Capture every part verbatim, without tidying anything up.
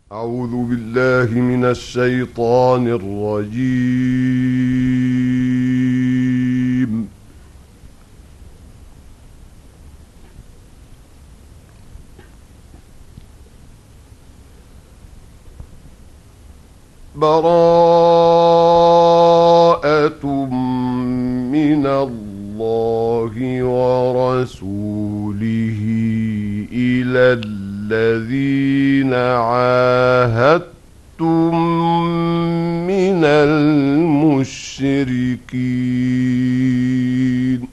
أعوذ بالله من الشيطان الرجيم. براءة من الله ورسوله إلى الذين عاهدتم من المشركين.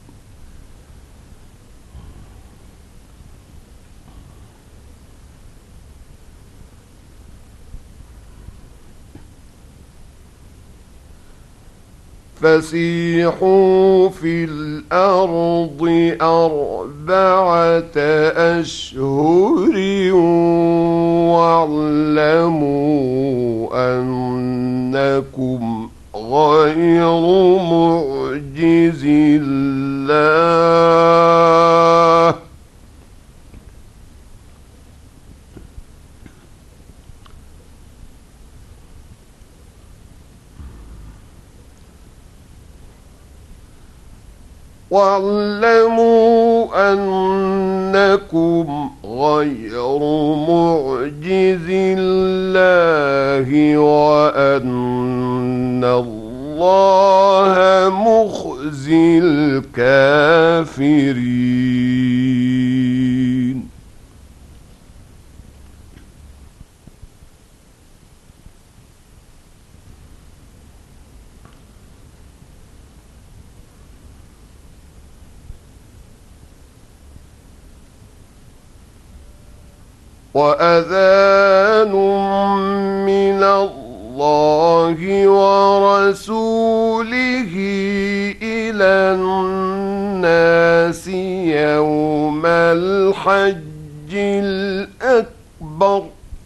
فسيحوا في الأرض أربعة أشهر واعلموا أنكم غير معجز الله واعلموا أنكم غير معجز الله وأن الله مخزي الكافرين. وأذان من الله ورسوله إلى الناس يوم الحج الأكبر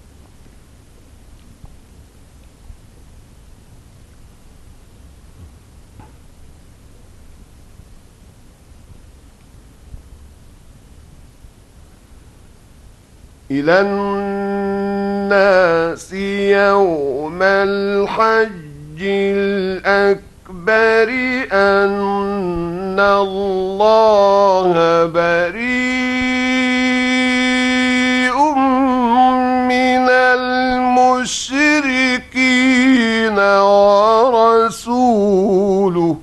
إلى الناس يوم الحج الأكبر أن الله بريء من المشركين ورسوله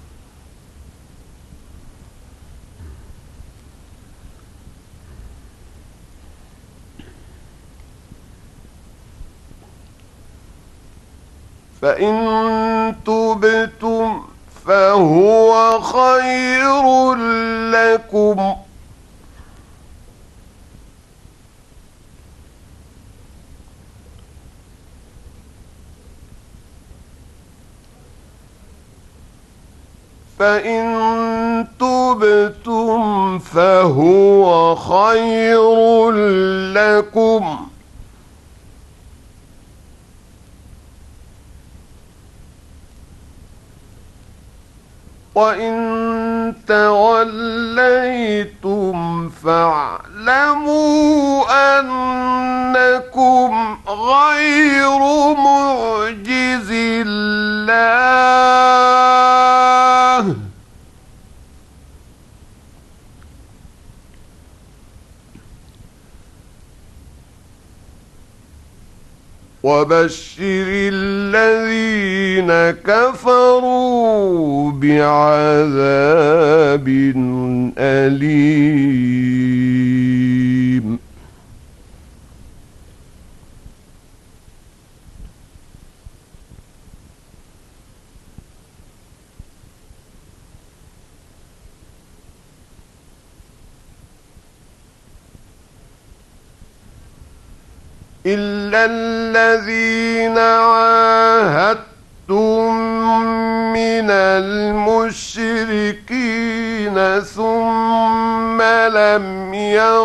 فإن تبتم فهو خير لكم فإن تبتم فهو خير لكم وإن توليتم فاعلموا أنكم غير معجز الله وبشر الذين كفروا بعذاب أليم. إلا الذين عاهدتم من المشركين ثم لم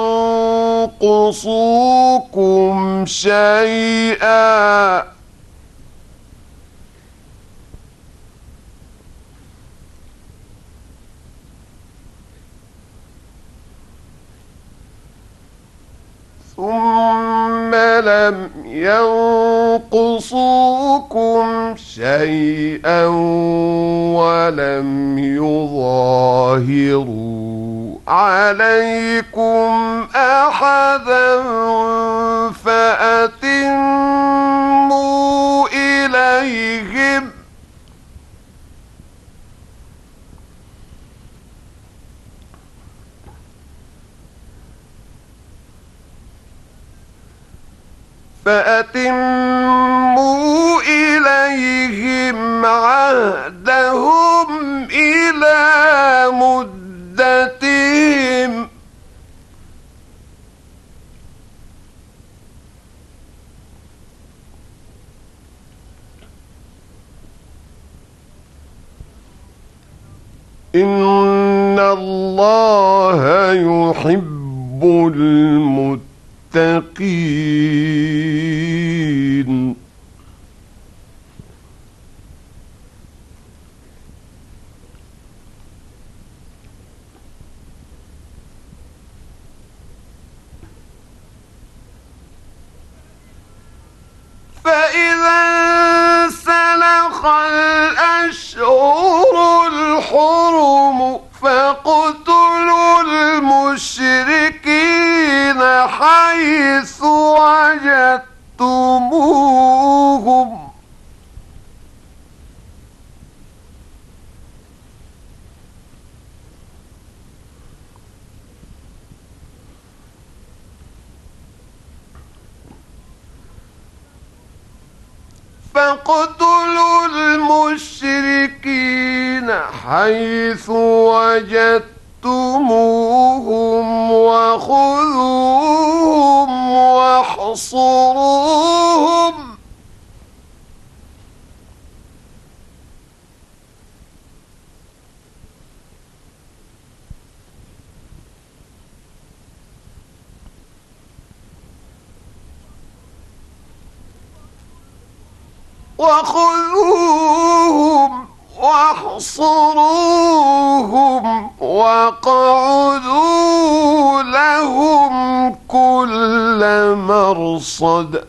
ينقصوكم شيئا ثم لم ينقصوكم شيئا ولم يظاهروا عليكم أحدا فأتموا إليهم فأتموا إليهم عهدهم إلى مدتهم إن الله يحب المتقين فإذا انسلخ الأشهر الحرم فاقتلوا المشركين حيث وجدتموهم فاقتلوا المشركين حيث وجدتموهم وخذوهم واحصروهم وخذوهم واحصروهم واقعدوا لهم كل مرصد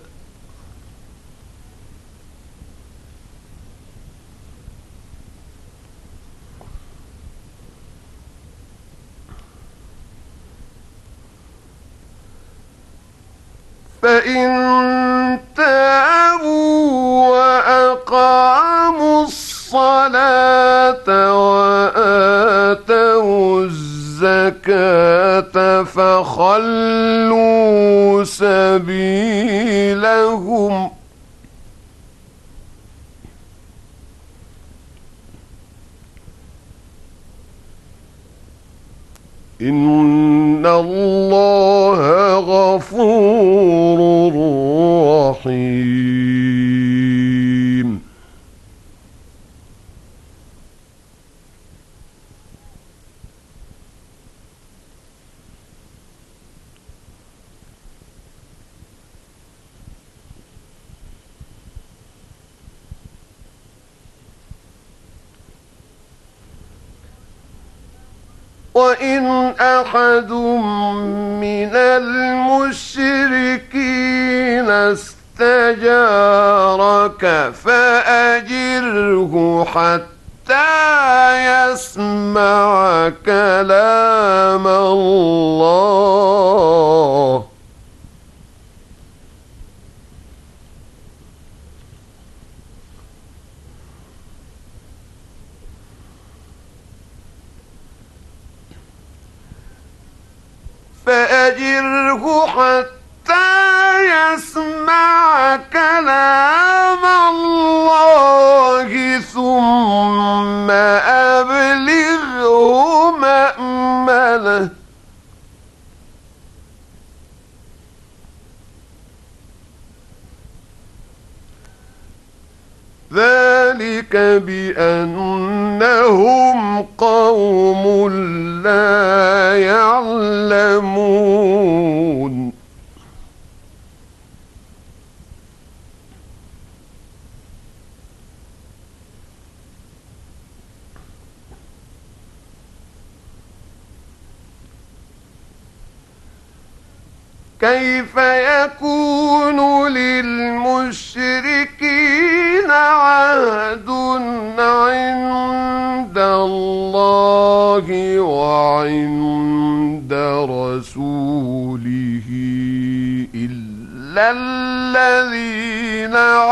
فإن تابوا وأقاموا الصلاة وآتوا الزكاة فخلوا سبيلهم إن الله غفور رحيم وإن أحد من المشركين استجارك فأجره حتى يسمع كلام الله فأجره حتى يسمع كلام الله ثم أبلغه مأمنه ذلك بأنهم قوم لا يعلمون كيف يكون للمشركين عهد عند الله وعند رسوله إلا الذين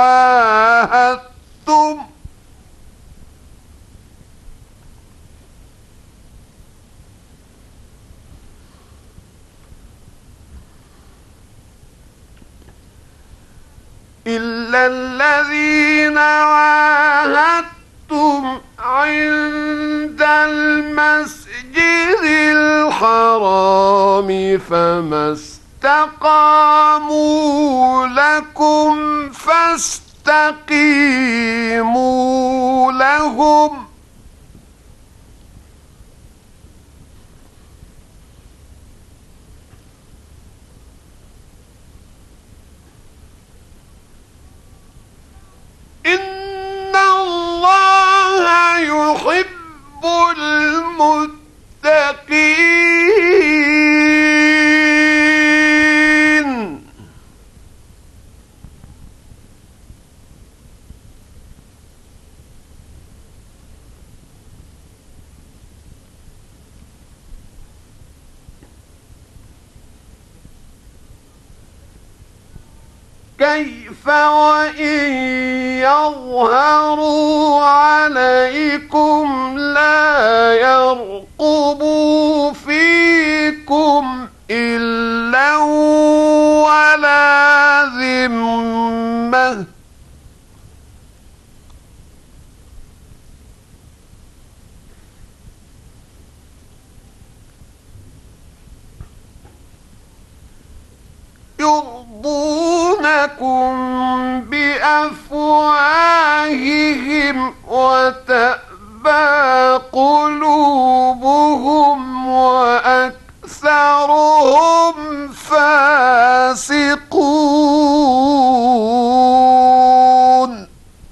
عاهدتم إلا الذين عاهدتم عند المسجد الحرام فما استقاموا لكم فاستقيموا لهم إن الله يحب المتقين كيف وإن يظهروا عليكم لا يرقبوا فيكم إلا ولا ذمة يرضونكم بأفواههم وتأبى قلوبهم وأكثرهم فاسقون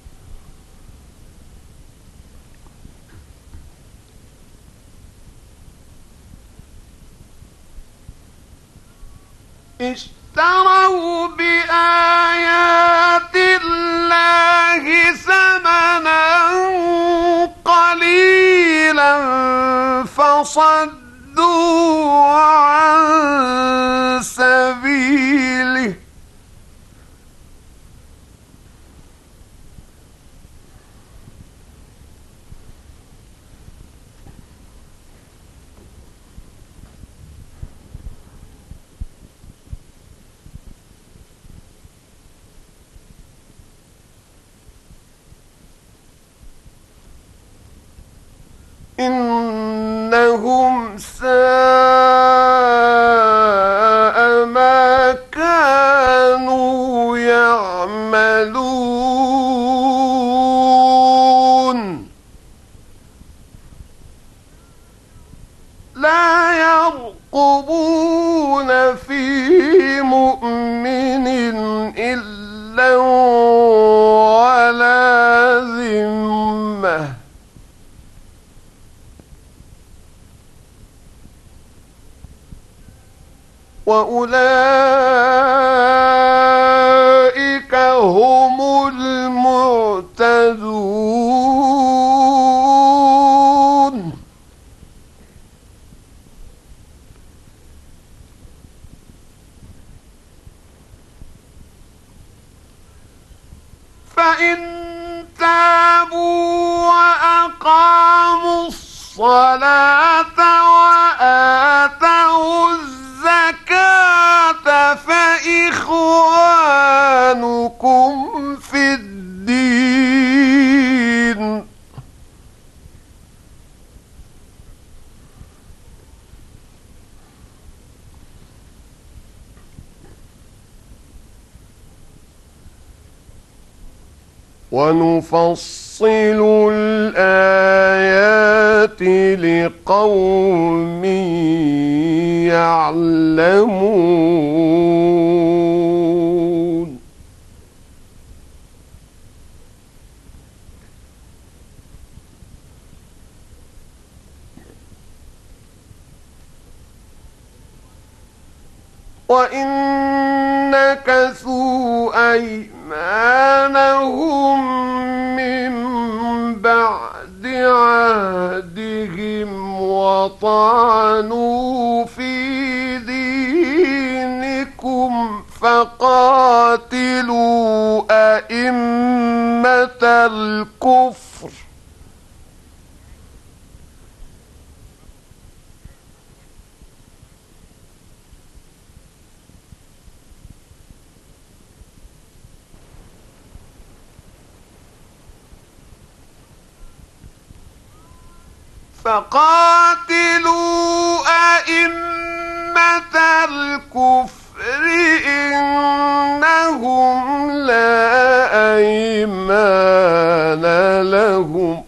اشتروا بآيات الله ثمنا قليلا فصدوا عن سبيله إنهم ساء ما كانوا يعملون لا يرقبون في مؤمن إلا ولا ذمة وأولئك هم المعتدون فإن تابوا وأقاموا الصلاة وآتوا الزكاة فإخوانكم في الدين ونفصل الآيات لقوم يعلمون وإن نكثوا أيمانهم من بعد عهدهم وطعنوا في دينكم فقاتلوا أئمة الكفر فقاتلوا أئمة الكفر إنهم لا أيمان لهم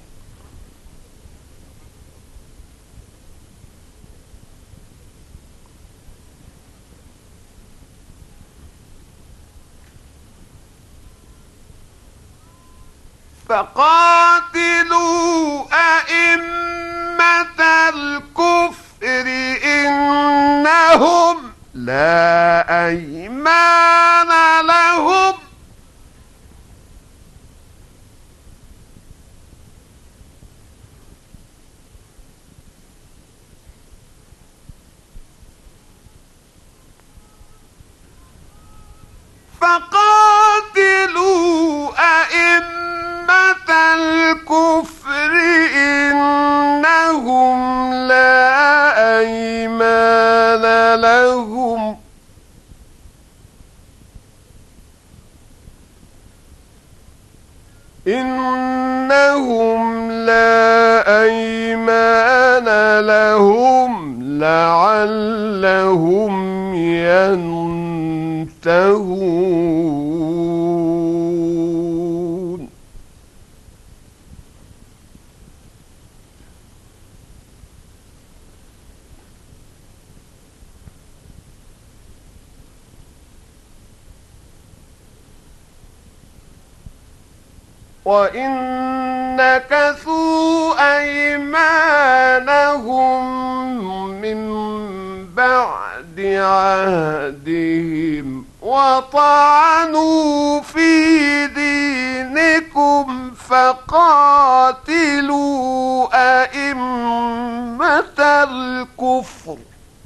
فقاتلوا أئمة الكفر إنهم لا أيمان لهم فقاتلوا أئمة الكفر إنهم لا أيمان لهم إنهم لا أيمان لهم لعلهم ينتهون وإن نكثوا أيمانهم من بعد عهدهم وطعنوا في دينكم فقاتلوا أئمة الكفر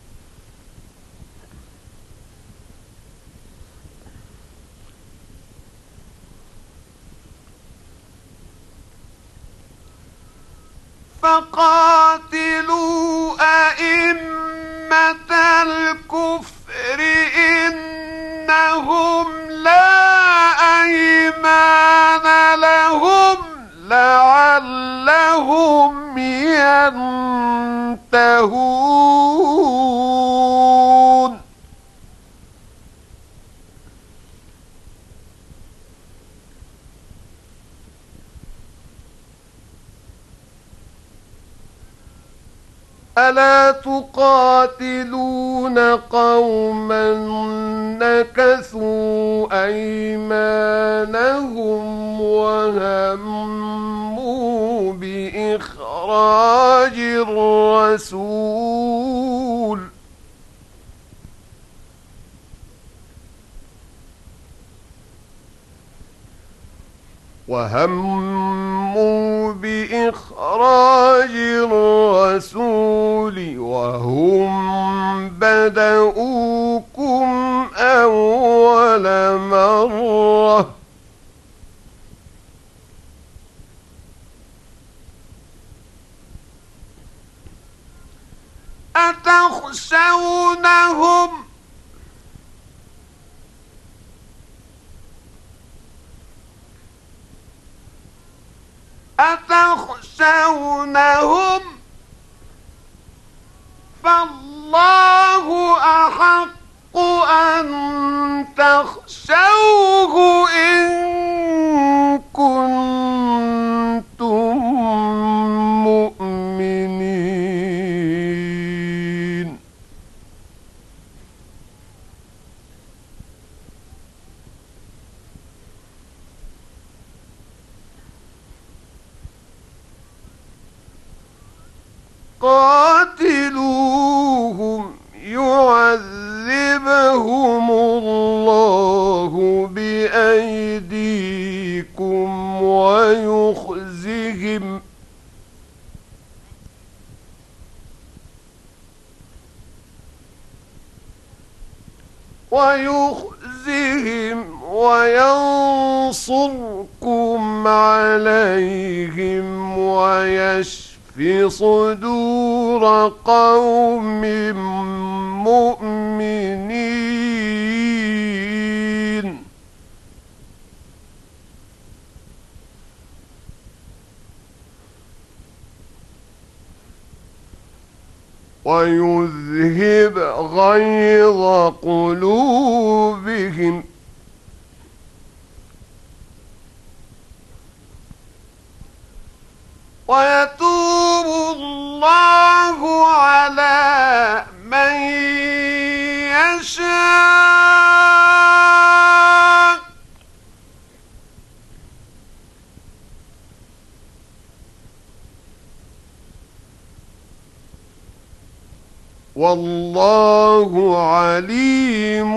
فقاتلوا أئمة الكفر إنهم لا أيمان لهم لعلهم ينتهون ألا تقاتلون قوما نكثوا أيمانهم وهموا بإخراج الرسول وهموا بإخراج الرسول وهم بدؤوكم أول مرة أتخشونهم أتخشونهم فالله أحق أن تخشوه إن كنتم مؤمنين قاتلوهم يعذبهم أيديكم ويخزهم ويخزهم وينصركم عليهم ويشف صدور قوم مؤمنين ويذهب غيظ قلوبهم ويتوب الله على من يشاء والله عليم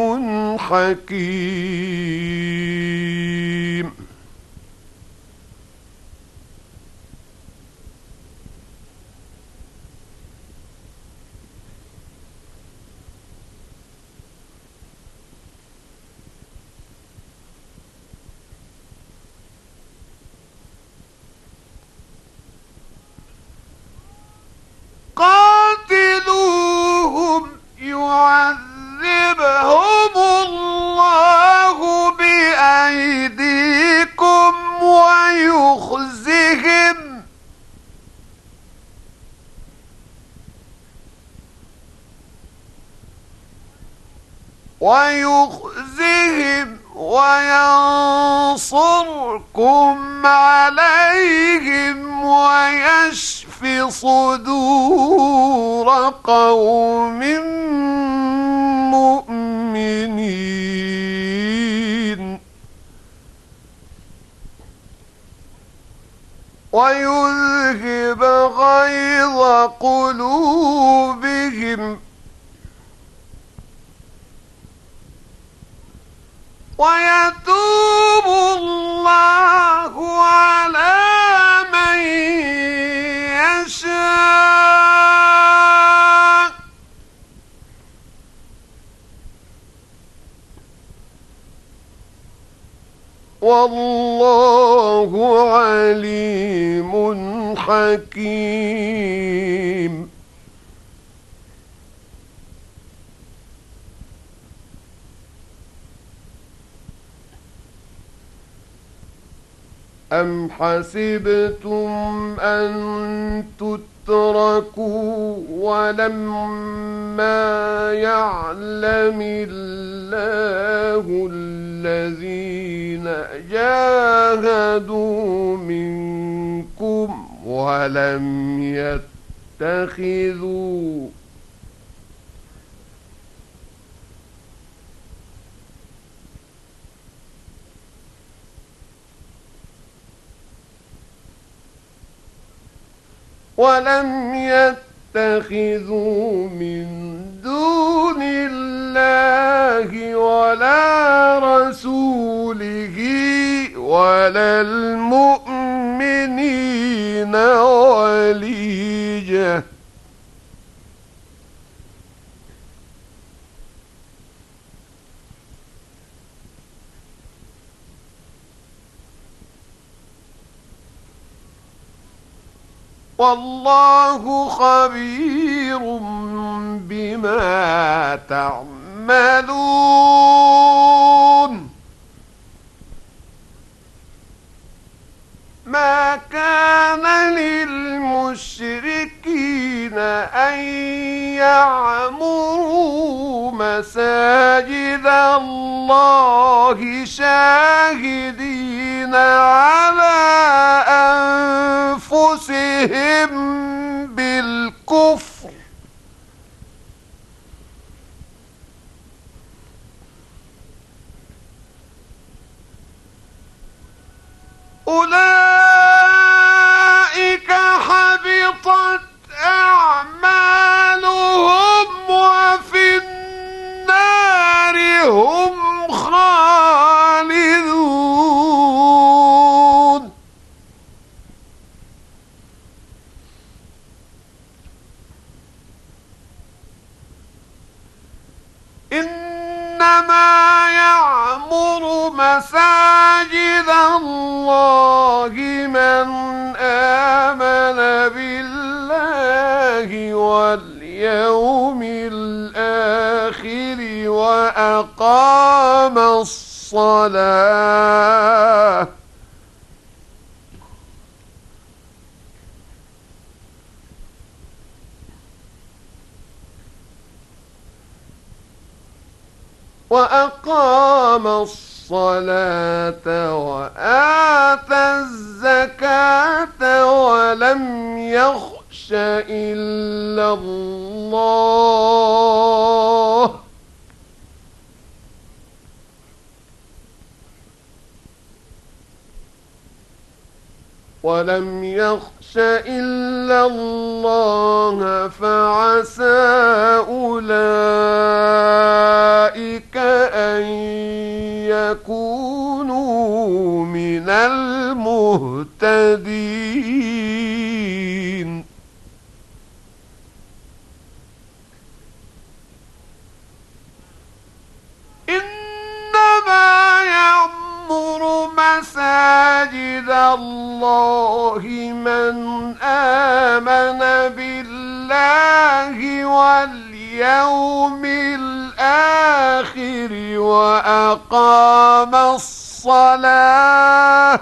حكيم. قاتلوهم يعذبهم الله بأيديكم ويخزهم ويخزهم وينصركم عليهم ويشف صدور قوم مؤمنين ويذهب غيظ قلوبهم ويتوب الله على من يشاء والله عليم حكيم. أم حسبتم أن تتركوا ولما يعلم الله الذين جاهدوا منكم ولم يتخذوا ولم يتخذوا من دون الله ولا رسوله ولا المؤمنين وليجة والله خبير بما تعملون. ما كان للمشركين أن يعمروا مساجد الله شاهدين على أنفسهم بالكفر أولئك حبطت أعمالهم وفي النار هم خالدون. مساجد الله من آمن بالله واليوم الآخر وأقام الصلاة وأقام الصلاة وآتى الزكاة ولم يخش إلا الله ولم يخش إلا الله فعسى أولئك أن يكونوا من المهتدين. إنما يعمر مساجد الله من آمن بالله واليوم الآخر وأقام الصلاة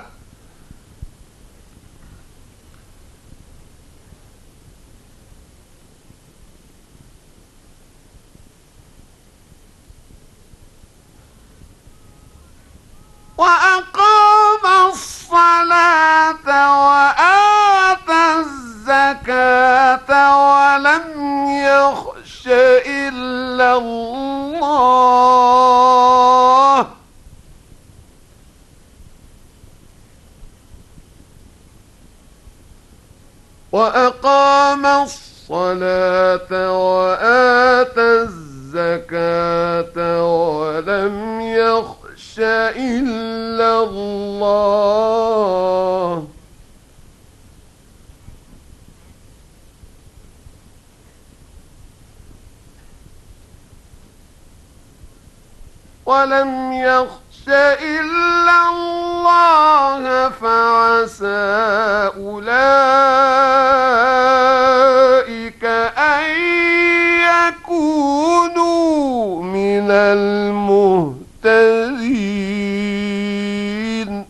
وأقام الصلاة وآتى الزكاة ولم يخش إلا الله وأقام الصلاة وآتى الزكاة ولم يخش إلا الله ولم يخش إلا الله فعسى أولئك أن يكونوا من المهتدين.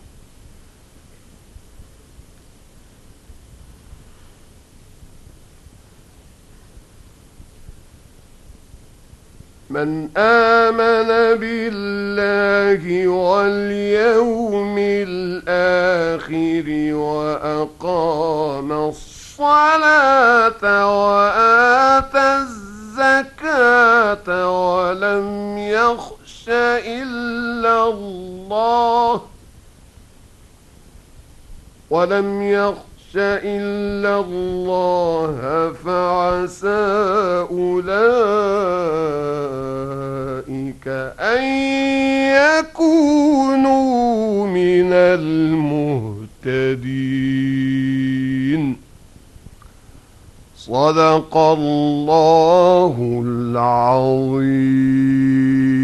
من آمن بالله واليوم الآخر وأقام الصلاة وآتى الزكاة ولم يخش إلا الله ولم يخش إلا الله فعسى أولئك أن يكونوا من المهتدين. صدق الله العظيم.